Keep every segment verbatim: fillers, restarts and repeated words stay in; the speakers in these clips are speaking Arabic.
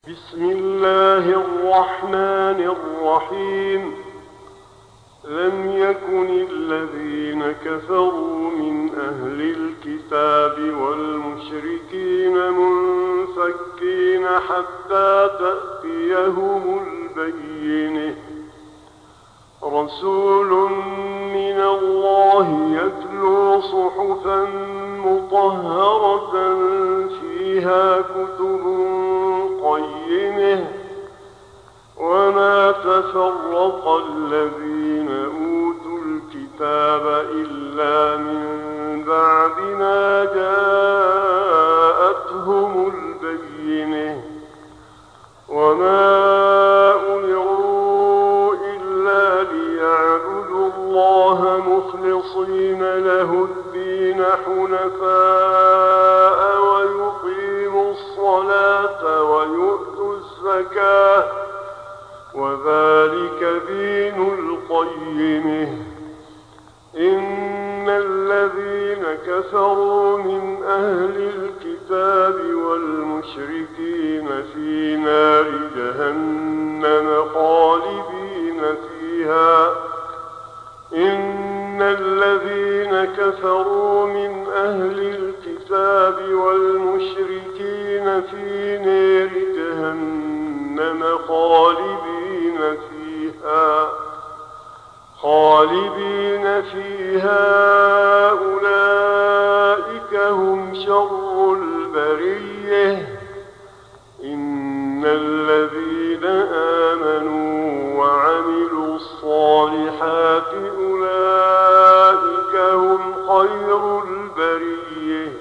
بسم الله الرحمن الرحيم. لم يكن الذين كفروا من أهل الكتاب والمشركين منفكين حتى تأتيهم البينة، رسول من الله يتلو صحفا مطهرة فيها كتب قيمة، وما تفرق الذين أوتوا الكتاب إلا من بعد ما جاءتهم البينة، وما أمروا إلا ليعبدوا الله مخلصين له الدين حنفاء ويقيموا الصلاة ويؤتوا الزكاة، وذلك دين القيمة. إن الذين كفروا من أهل الكتاب والمشركين في نار جهنم خالدين فيها. إن الذين كفروا من أهل الكتاب والمشركين في نار جهنم خالدين فيها خالدين فيها أولئك هم شر البرية. إن الذين آمنوا وعملوا الصالحات أولئك هم خير البرية،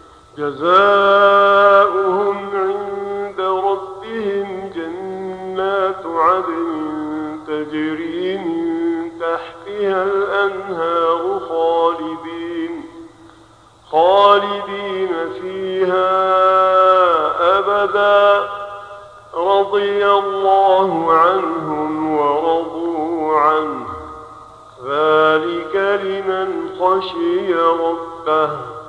جزاؤهم عند ربهم جنات عدن تجري من تحتها الأنهار خالدين خالدين فيها أبدا، رضي الله عنهم ورضوا عنه، ذلك لمن خشي ربه.